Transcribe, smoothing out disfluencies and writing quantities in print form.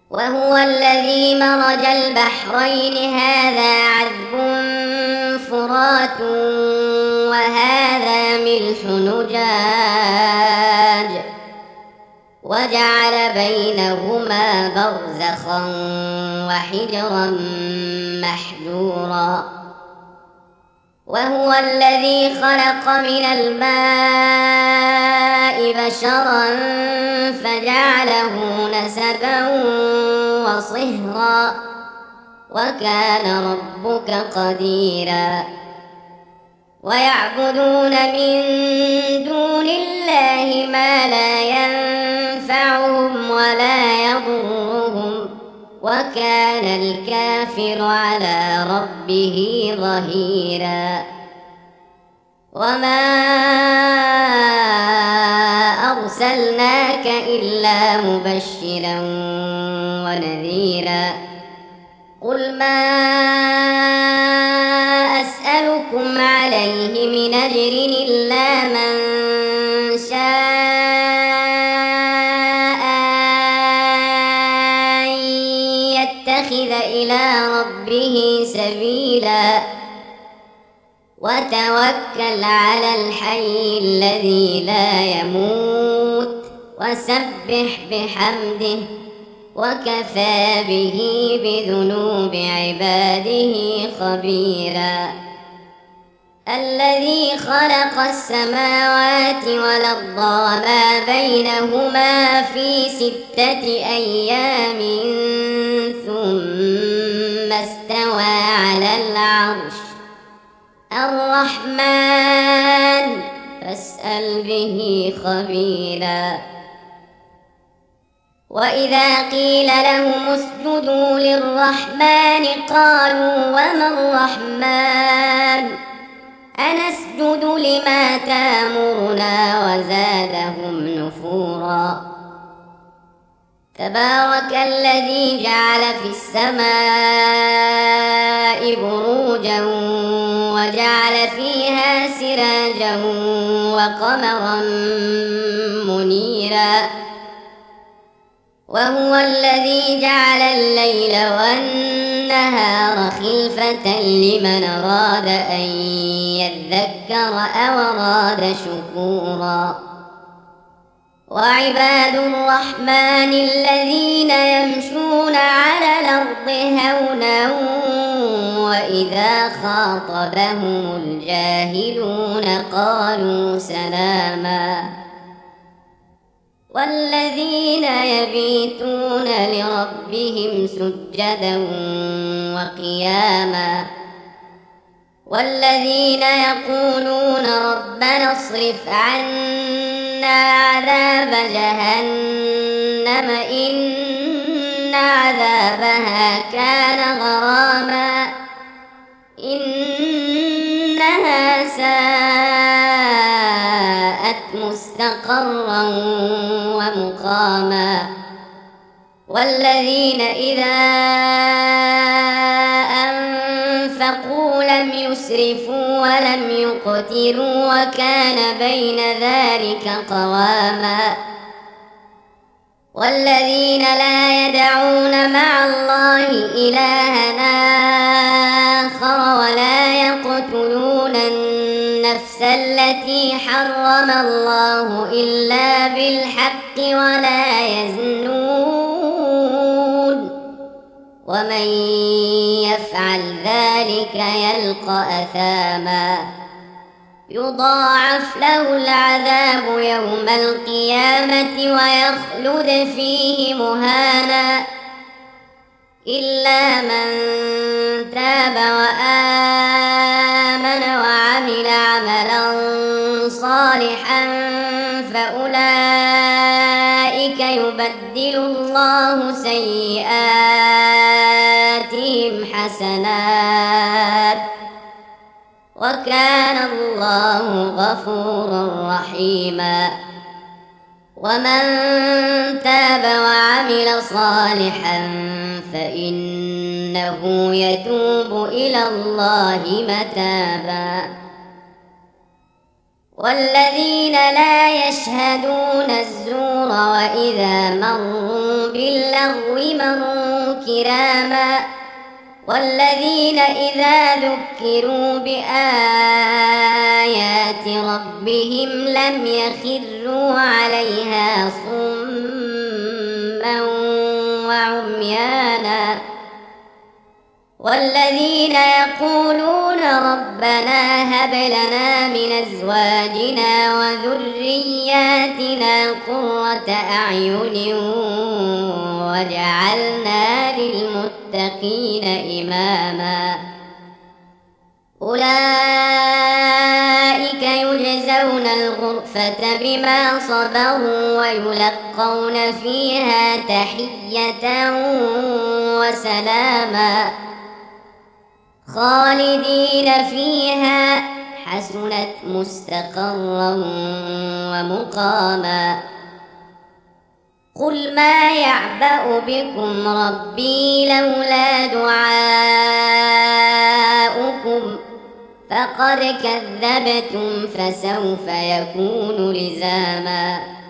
وهو الذي مرج البحرين هذا عذب فرات وهذا ملح نجاج وجعل بينهما برزخا وحجرا محجورا وهو الذي خلق من الماء بشرا فجعله نسبا وصهرا وكان ربك قديرا ويعبدون من دون الله ما لا ينفعهم ولا يضرهم وكان الكافر على ربه ظهيرا وما أرسلناك إلا مبشرا ونذيرا قل ما أسألكم عليه من أجر إلا من شاء أن يتخذ إلى ربه سبيلا وتوكل على الحي الذي لا يموت وسبح بحمده وكفى به بذنوب عباده خبيرا الذي خلق السماوات والأرض وما بينهما في 6 أيام ثم استوى على العرش الرحمن فاسأل به خبيرا وإذا قيل لهم اسجدوا للرحمن قالوا وما الرحمن أنسجد لما تأمرنا وزادهم نفورا تبارك الذي جعل في السماء بروجا وجعل فيها سراجا وقمرا منيرا وهو الذي جعل الليل والنهار خلفة لمن أراد أن يذكر أو أراد شكورا وعباد الرحمن الذين يمشون على الأرض هونا وإذا خاطبهم الجاهلون قالوا سلاما والذين يبيتون لربهم سجدا وقياما والذين يقولون ربنا اصرف عنا عذاب جهنم إن عذابها كان غراما إنها ساءت مستقرا ومقاما والذين إذا أنفقوا لم يسرفوا ولم يقتروا وكان بين ذلك قواما والذين لا يدعون مع الله إلها آخر ولا يقتلون النفس التي حرم الله إلا بالحق ولا يزنون ومن يفعل ذلك يلقى أثاما يضاعف له العذاب يوم القيامة ويخلد فيه مهانا إلا من تاب وآمن وعمل عملا صالحا فأولئك يبدل الله سيئاتهم حسنات وكان الله غفورا رحيما ومن تاب وعمل صالحا فإنه يتوب إلى الله متابا والذين لا يشهدون الزور وإذا مروا باللغو مروا كراما والذين إذا ذكروا بآيات ربهم لم يخروا عليها صما وعميانا والذين يقولون ربنا هب لنا من أزواجنا وذرياتنا قرة أعين وجعلنا للمتقين إماما أولئك يجزون الغرفة بما صبروا ويلقون فيها تحية وسلاما خالدين فيها حسنت مستقرا ومقاما قل ما يعبأ بكم ربي لولا دعاؤكم فقد كذبتم فسوف يكون لزاما